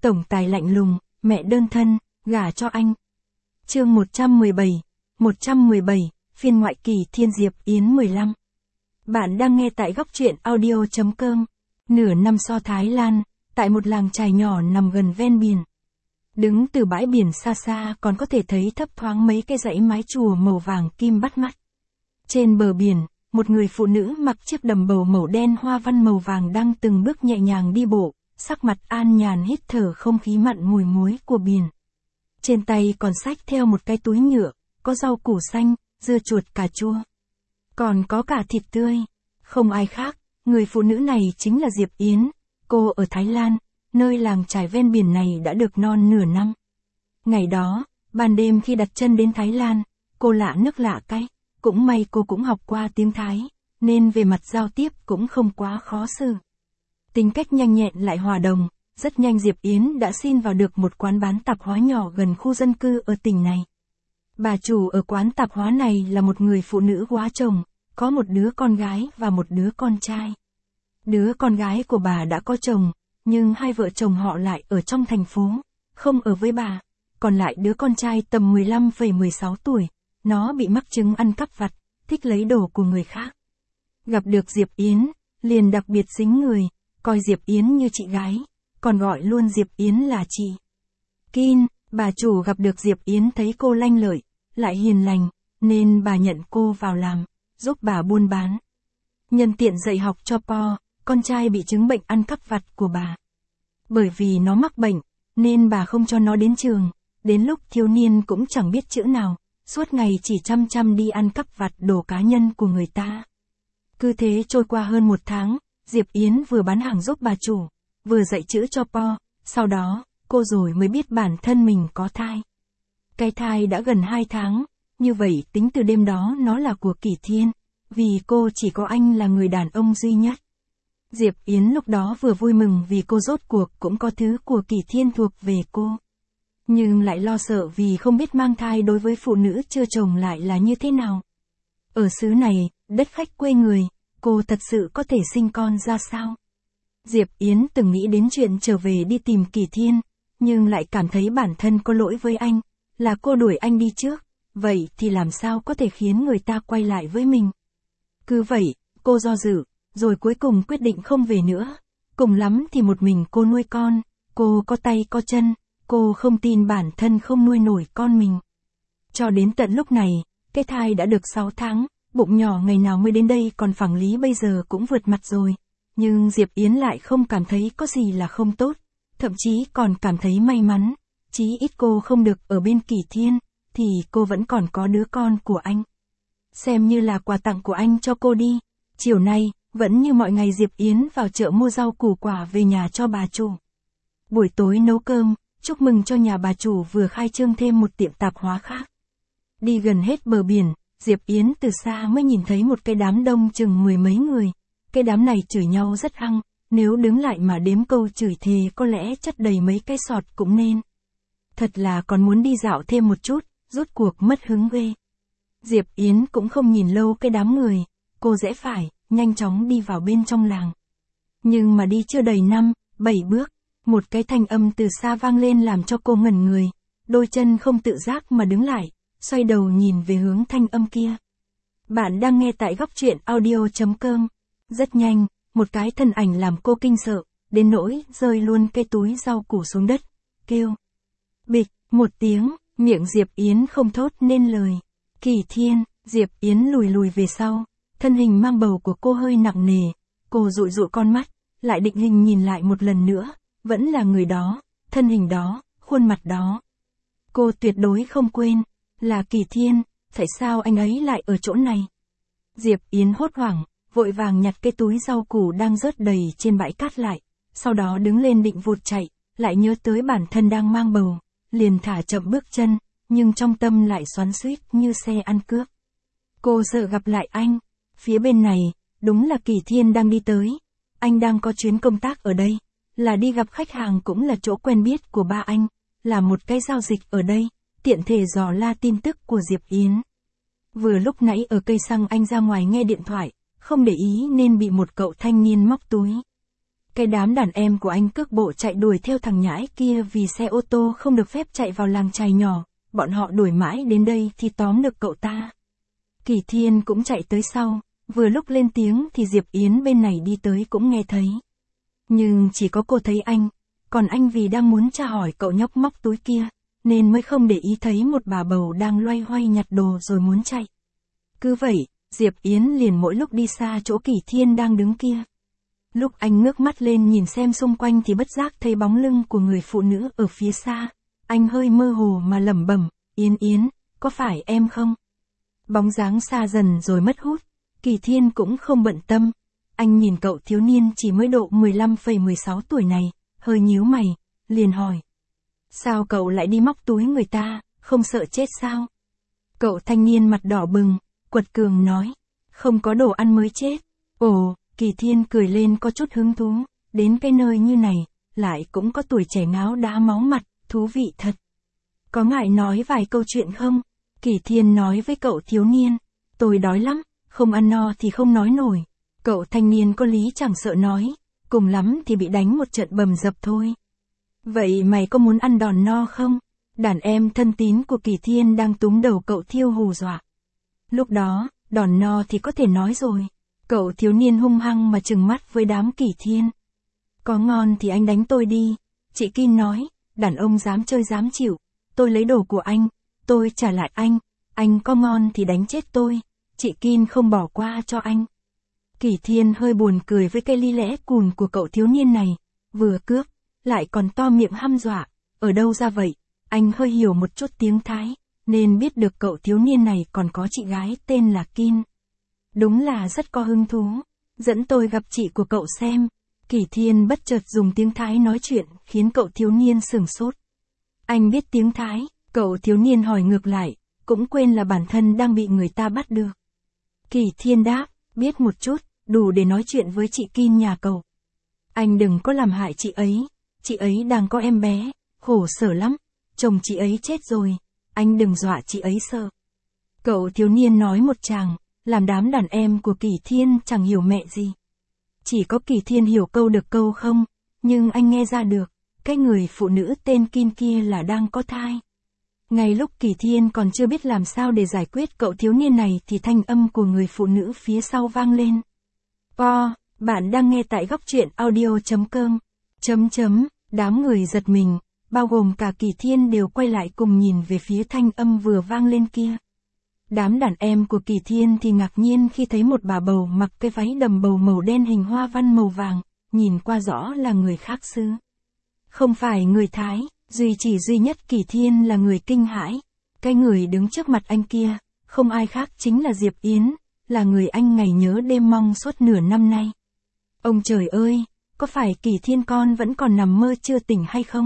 tổng tài lạnh lùng, mẹ đơn thân, gả cho anh. Chương 117, phiên ngoại kỳ Thiên Diệp Yến 15. Bạn đang nghe tại góc truyện audio.com. Nửa năm so Thái Lan, tại một làng chài nhỏ nằm gần ven biển. Đứng từ bãi biển xa xa còn có thể thấy thấp thoáng mấy cái dãy mái chùa màu vàng kim bắt mắt. Trên bờ biển, một người phụ nữ mặc chiếc đầm bầu màu đen hoa văn màu vàng đang từng bước nhẹ nhàng đi bộ, sắc mặt an nhàn hít thở không khí mặn mùi muối của biển. Trên tay còn xách theo một cái túi nhựa, có rau củ xanh, dưa chuột cà chua. Còn có cả thịt tươi. Không ai khác, người phụ nữ này chính là Diệp Yến. Cô ở Thái Lan, nơi làng chài ven biển này đã được non nửa năm. Ngày đó, ban đêm khi đặt chân đến Thái Lan, cô lạ nước lạ cái. Cũng may cô cũng học qua tiếng Thái, nên về mặt giao tiếp cũng không quá khó xử. Tính cách nhanh nhẹn lại hòa đồng, rất nhanh Diệp Yến đã xin vào được một quán bán tạp hóa nhỏ gần khu dân cư ở tỉnh này. Bà chủ ở quán tạp hóa này là một người phụ nữ góa chồng, có một đứa con gái và một đứa con trai. Đứa con gái của bà đã có chồng, nhưng hai vợ chồng họ lại ở trong thành phố, không ở với bà. Còn lại đứa con trai tầm 15-16 tuổi, nó bị mắc chứng ăn cắp vặt, thích lấy đồ của người khác. Gặp được Diệp Yến, liền đặc biệt xính người, coi Diệp Yến như chị gái, còn gọi luôn Diệp Yến là chị. Kin, bà chủ gặp được Diệp Yến thấy cô lanh lợi, lại hiền lành, nên bà nhận cô vào làm, giúp bà buôn bán. Nhân tiện dạy học cho Po, con trai bị chứng bệnh ăn cắp vặt của bà. Bởi vì nó mắc bệnh, nên bà không cho nó đến trường, đến lúc thiếu niên cũng chẳng biết chữ nào, suốt ngày chỉ chăm đi ăn cắp vặt đồ cá nhân của người ta. Cứ thế trôi qua hơn 1 tháng, Diệp Yến vừa bán hàng giúp bà chủ, vừa dạy chữ cho Po, sau đó, cô rồi mới biết bản thân mình có thai. Cái thai đã gần 2 tháng, như vậy tính từ đêm đó nó là của Kỷ Thiên, vì cô chỉ có anh là người đàn ông duy nhất. Diệp Yến lúc đó vừa vui mừng vì cô rốt cuộc cũng có thứ của Kỷ Thiên thuộc về cô. Nhưng lại lo sợ vì không biết mang thai đối với phụ nữ chưa chồng lại là như thế nào. Ở xứ này, đất khách quê người, cô thật sự có thể sinh con ra sao? Diệp Yến từng nghĩ đến chuyện trở về đi tìm Kỷ Thiên, nhưng lại cảm thấy bản thân có lỗi với anh, là cô đuổi anh đi trước, vậy thì làm sao có thể khiến người ta quay lại với mình? Cứ vậy, cô do dự, rồi cuối cùng quyết định không về nữa. Cùng lắm thì một mình cô nuôi con, cô có tay có chân, cô không tin bản thân không nuôi nổi con mình. Cho đến tận lúc này, cái thai đã được 6 tháng, bụng nhỏ ngày nào mới đến đây còn phẳng lý bây giờ cũng vượt mặt rồi. Nhưng Diệp Yến lại không cảm thấy có gì là không tốt, thậm chí còn cảm thấy may mắn, chí ít cô không được ở bên Kỷ Thiên, thì cô vẫn còn có đứa con của anh. Xem như là quà tặng của anh cho cô đi. Chiều nay, vẫn như mọi ngày Diệp Yến vào chợ mua rau củ quả về nhà cho bà chủ. Buổi tối nấu cơm, chúc mừng cho nhà bà chủ vừa khai trương thêm một tiệm tạp hóa khác. Đi gần hết bờ biển, Diệp Yến từ xa mới nhìn thấy một cái đám đông chừng 10 mấy người. Cái đám này chửi nhau rất hăng, nếu đứng lại mà đếm câu chửi thề có lẽ chất đầy mấy cái sọt cũng nên. Thật là còn muốn đi dạo thêm một chút, rốt cuộc mất hứng ghê. Diệp Yến cũng không nhìn lâu cái đám người, cô rẽ phải, nhanh chóng đi vào bên trong làng. Nhưng mà đi chưa đầy 5-7 bước, một cái thanh âm từ xa vang lên làm cho cô ngẩn người, đôi chân không tự giác mà đứng lại, xoay đầu nhìn về hướng thanh âm kia. Bạn đang nghe tại góc truyện audio.com. Rất nhanh, một cái thân ảnh làm cô kinh sợ, đến nỗi rơi luôn cái túi rau củ xuống đất, kêu. Bịch, một tiếng, miệng Diệp Yến không thốt nên lời. Kỷ Thiên, Diệp Yến lùi về sau, thân hình mang bầu của cô hơi nặng nề, cô dụi con mắt, lại định hình nhìn lại một lần nữa, vẫn là người đó, thân hình đó, khuôn mặt đó. Cô tuyệt đối không quên, là Kỷ Thiên, tại sao anh ấy lại ở chỗ này? Diệp Yến hốt hoảng, vội vàng nhặt cái túi rau củ đang rớt đầy trên bãi cát lại, sau đó đứng lên định vụt chạy, lại nhớ tới bản thân đang mang bầu, liền thả chậm bước chân, nhưng trong tâm lại xoắn xuýt như xe ăn cướp. Cô sợ gặp lại anh, phía bên này, đúng là Kỷ Thiên đang đi tới, anh đang có chuyến công tác ở đây, là đi gặp khách hàng cũng là chỗ quen biết của ba anh, là một cái giao dịch ở đây, tiện thể dò la tin tức của Diệp Yến. Vừa lúc nãy ở cây xăng anh ra ngoài nghe điện thoại, không để ý nên bị một cậu thanh niên móc túi. Cái đám đàn em của anh cước bộ chạy đuổi theo thằng nhãi kia vì xe ô tô không được phép chạy vào làng chài nhỏ, bọn họ đuổi mãi đến đây thì tóm được cậu ta. Kỳ Thiên cũng chạy tới sau, vừa lúc lên tiếng thì Diệp Yến bên này đi tới cũng nghe thấy. Nhưng chỉ có cô thấy anh, còn anh vì đang muốn tra hỏi cậu nhóc móc túi kia, nên mới không để ý thấy một bà bầu đang loay hoay nhặt đồ rồi muốn chạy. Cứ vậy, Diệp Yến liền mỗi lúc đi xa chỗ Kỳ Thiên đang đứng kia. Lúc anh ngước mắt lên nhìn xem xung quanh thì bất giác thấy bóng lưng của người phụ nữ ở phía xa. Anh hơi mơ hồ mà lẩm bẩm, Yến Yến, có phải em không? Bóng dáng xa dần rồi mất hút, Kỳ Thiên cũng không bận tâm. Anh nhìn cậu thiếu niên chỉ mới độ 15,16 tuổi này, hơi nhíu mày, liền hỏi. Sao cậu lại đi móc túi người ta, không sợ chết sao? Cậu thanh niên mặt đỏ bừng, quật cường nói, không có đồ ăn mới chết. Ồ, Kỳ Thiên cười lên có chút hứng thú, đến cái nơi như này, lại cũng có tuổi trẻ ngáo đá máu mặt, thú vị thật. Có ngại nói vài câu chuyện không? Kỳ Thiên nói với cậu thiếu niên, tôi đói lắm, không ăn no thì không nói nổi. Cậu thanh niên có lý chẳng sợ nói, cùng lắm thì bị đánh một trận bầm dập thôi. Vậy mày có muốn ăn đòn no không? Đàn em thân tín của Kỳ Thiên đang túm đầu cậu thiêu hù dọa. Lúc đó, đòn no thì có thể nói rồi. Cậu thiếu niên hung hăng mà trừng mắt với đám Kỳ Thiên. Có ngon thì anh đánh tôi đi. Chị Kim nói, đàn ông dám chơi dám chịu. Tôi lấy đồ của anh, tôi trả lại anh có ngon thì đánh chết tôi. Chị Kim không bỏ qua cho anh. Kỳ Thiên hơi buồn cười với cái lý lẽ cùn của cậu thiếu niên này. Vừa cướp, lại còn to miệng hăm dọa. Ở đâu ra vậy? Anh hơi hiểu một chút tiếng Thái, nên biết được cậu thiếu niên này còn có chị gái tên là Kim. Đúng là rất có hứng thú. Dẫn tôi gặp chị của cậu xem. Kỳ Thiên bất chợt dùng tiếng Thái nói chuyện, khiến cậu thiếu niên sửng sốt. Anh biết tiếng Thái, cậu thiếu niên hỏi ngược lại, cũng quên là bản thân đang bị người ta bắt được. Kỳ Thiên đáp, biết một chút, đủ để nói chuyện với chị Kim nhà cậu. Anh đừng có làm hại chị ấy đang có em bé, khổ sở lắm, chồng chị ấy chết rồi, anh đừng dọa chị ấy sợ. Cậu thiếu niên nói một tràng, làm đám đàn em của Kỳ Thiên chẳng hiểu mẹ gì. Chỉ có Kỳ Thiên hiểu câu được câu không, nhưng anh nghe ra được, cái người phụ nữ tên Kim kia là đang có thai. Ngay lúc Kỳ Thiên còn chưa biết làm sao để giải quyết cậu thiếu niên này thì thanh âm của người phụ nữ phía sau vang lên. Bạn đang nghe tại góc truyện audio.com. Đám người giật mình, bao gồm cả Kỳ Thiên đều quay lại cùng nhìn về phía thanh âm vừa vang lên kia. Đám đàn em của Kỳ Thiên thì ngạc nhiên khi thấy một bà bầu mặc cái váy đầm bầu màu đen hình hoa văn màu vàng, nhìn qua rõ là người khác xứ. Không phải người Thái, chỉ duy nhất Kỳ Thiên là người kinh hãi. Cái người đứng trước mặt anh kia, không ai khác chính là Diệp Yến, là người anh ngày nhớ đêm mong suốt nửa năm nay. Ông trời ơi, có phải Kỳ Thiên con vẫn còn nằm mơ chưa tỉnh hay không?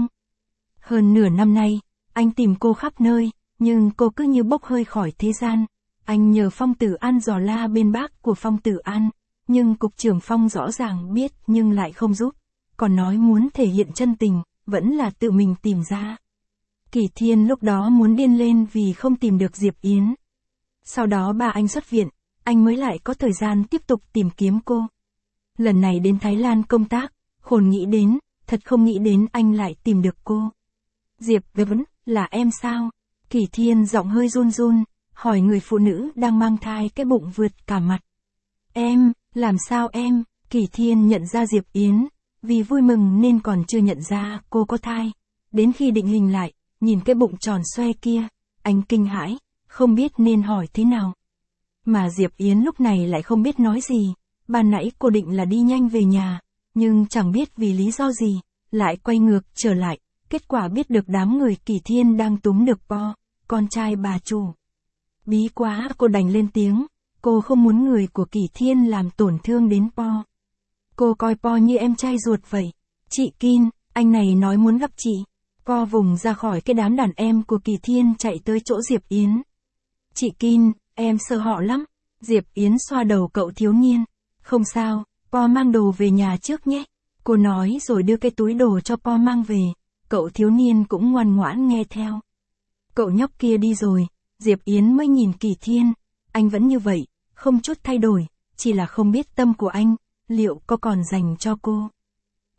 Hơn nửa năm nay, anh tìm cô khắp nơi, nhưng cô cứ như bốc hơi khỏi thế gian. Anh nhờ Phong Tử An dò la bên bác của Phong Tử An, nhưng cục trưởng Phong rõ ràng biết nhưng lại không giúp, còn nói muốn thể hiện chân tình, vẫn là tự mình tìm ra. Kỳ Thiên lúc đó muốn điên lên vì không tìm được Diệp Yến. Sau đó ba anh xuất viện, anh mới lại có thời gian tiếp tục tìm kiếm cô. Lần này đến Thái Lan công tác, khôn nghĩ đến, thật không nghĩ đến anh lại tìm được cô. Diệp Yến, là em sao? Kỳ Thiên giọng hơi run run, hỏi người phụ nữ đang mang thai cái bụng vượt cả mặt. Em, làm sao em? Kỳ Thiên nhận ra Diệp Yến, vì vui mừng nên còn chưa nhận ra cô có thai. Đến khi định hình lại, nhìn cái bụng tròn xoe kia, anh kinh hãi, không biết nên hỏi thế nào. Mà Diệp Yến lúc này lại không biết nói gì, ban nãy cô định là đi nhanh về nhà, nhưng chẳng biết vì lý do gì, lại quay ngược trở lại, kết quả biết được đám người Kỳ Thiên đang túm được Po, con trai bà chủ. Bí quá, cô đành lên tiếng, cô không muốn người của Kỳ Thiên làm tổn thương đến Po. Cô coi Po như em trai ruột vậy. Chị Kim, anh này nói muốn gặp chị. Po vùng ra khỏi cái đám đàn em của Kỳ Thiên chạy tới chỗ Diệp Yến. Chị Kim, em sợ họ lắm. Diệp Yến xoa đầu cậu thiếu niên. Không sao, Po mang đồ về nhà trước nhé. Cô nói rồi đưa cái túi đồ cho Po mang về. Cậu thiếu niên cũng ngoan ngoãn nghe theo. Cậu nhóc kia đi rồi, Diệp Yến mới nhìn Kỳ Thiên. Anh vẫn như vậy, không chút thay đổi, chỉ là không biết tâm của anh, liệu có còn dành cho cô.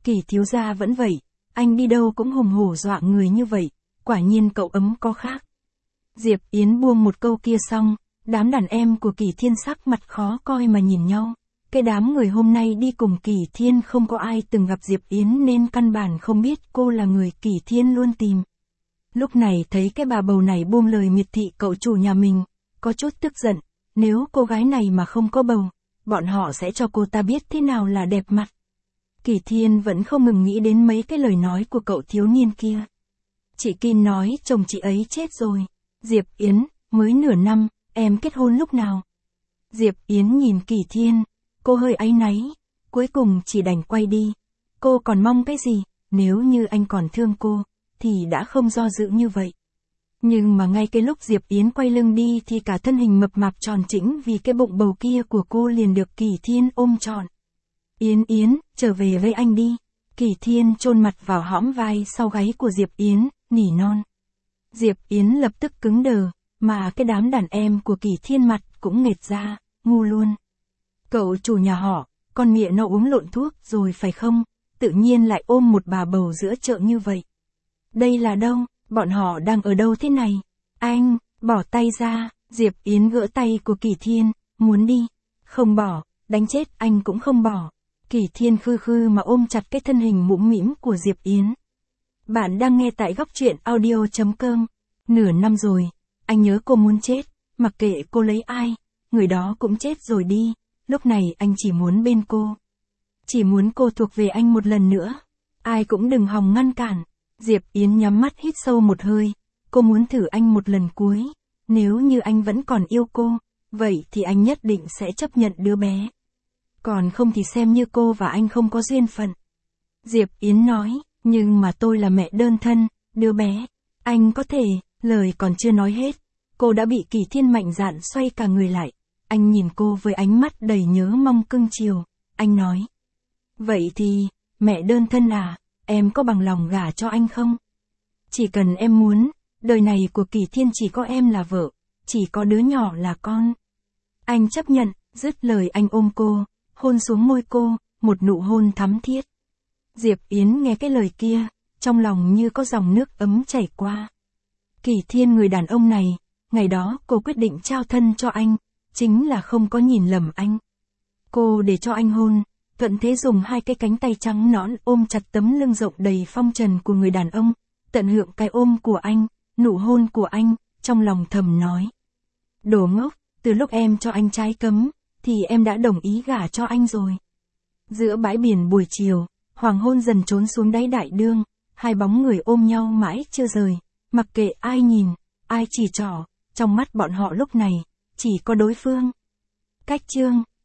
Kỳ thiếu gia vẫn vậy, anh đi đâu cũng hùng hổ dọa người như vậy, quả nhiên cậu ấm có khác. Diệp Yến buông một câu kia xong, đám đàn em của Kỳ Thiên sắc mặt khó coi mà nhìn nhau. Cái đám người hôm nay đi cùng Kỳ Thiên không có ai từng gặp Diệp Yến nên căn bản không biết cô là người Kỳ Thiên luôn tìm. Lúc này thấy cái bà bầu này buông lời miệt thị cậu chủ nhà mình, có chút tức giận, nếu cô gái này mà không có bầu, bọn họ sẽ cho cô ta biết thế nào là đẹp mặt. Kỳ Thiên vẫn không ngừng nghĩ đến mấy cái lời nói của cậu thiếu niên kia. Chị Kim nói chồng chị ấy chết rồi. Diệp Yến, mới nửa năm, em kết hôn lúc nào? Diệp Yến nhìn Kỳ Thiên, cô hơi áy náy, cuối cùng chỉ đành quay đi. Cô còn mong cái gì, nếu như anh còn thương cô, thì đã không do dự như vậy. Nhưng mà ngay cái lúc Diệp Yến quay lưng đi thì cả thân hình mập mạp tròn trĩnh vì cái bụng bầu kia của cô liền được Kỳ Thiên ôm trọn. Yến Yến, trở về với anh đi. Kỳ Thiên chôn mặt vào hõm vai sau gáy của Diệp Yến, nỉ non. Diệp Yến lập tức cứng đờ, mà cái đám đàn em của Kỳ Thiên mặt cũng nghệt ra, ngu luôn. Cậu chủ nhà họ, con mẹ nó uống lộn thuốc rồi phải không, tự nhiên lại ôm một bà bầu giữa chợ như vậy. Đây là đâu, bọn họ đang ở đâu thế này? Anh, bỏ tay ra, Diệp Yến gỡ tay của Kỳ Thiên, muốn đi, không bỏ, đánh chết anh cũng không bỏ. Kỳ Thiên khư khư mà ôm chặt cái thân hình mũm mĩm của Diệp Yến. Bạn đang nghe tại góc truyện audio.com. Nửa năm rồi, anh nhớ cô muốn chết, mặc kệ cô lấy ai, người đó cũng chết rồi đi, lúc này anh chỉ muốn bên cô. Chỉ muốn cô thuộc về anh một lần nữa, ai cũng đừng hòng ngăn cản. Diệp Yến nhắm mắt hít sâu một hơi, cô muốn thử anh một lần cuối, nếu như anh vẫn còn yêu cô, vậy thì anh nhất định sẽ chấp nhận đứa bé. Còn không thì xem như cô và anh không có duyên phận. Diệp Yến nói, nhưng mà tôi là mẹ đơn thân, đứa bé, anh có thể, lời còn chưa nói hết, cô đã bị Kỳ Thiên mạnh dạn xoay cả người lại. Anh nhìn cô với ánh mắt đầy nhớ mong cưng chiều, anh nói. Vậy thì, mẹ đơn thân à, em có bằng lòng gả cho anh không? Chỉ cần em muốn, đời này của Kỳ Thiên chỉ có em là vợ, chỉ có đứa nhỏ là con. Anh chấp nhận, dứt lời anh ôm cô, hôn xuống môi cô, một nụ hôn thắm thiết. Diệp Yến nghe cái lời kia, trong lòng như có dòng nước ấm chảy qua. Kỳ Thiên người đàn ông này, ngày đó cô quyết định trao thân cho anh, chính là không có nhìn lầm anh. Cô để cho anh hôn, thuận thế dùng hai cái cánh tay trắng nõn ôm chặt tấm lưng rộng đầy phong trần của người đàn ông, tận hưởng cái ôm của anh, nụ hôn của anh, trong lòng thầm nói. Đồ ngốc, từ lúc em cho anh trái cấm, thì em đã đồng ý gả cho anh rồi. Giữa bãi biển buổi chiều, hoàng hôn dần trốn xuống đáy đại dương, hai bóng người ôm nhau mãi chưa rời, mặc kệ ai nhìn, ai chỉ trỏ, trong mắt bọn họ lúc này, chỉ có đối phương. Cách chương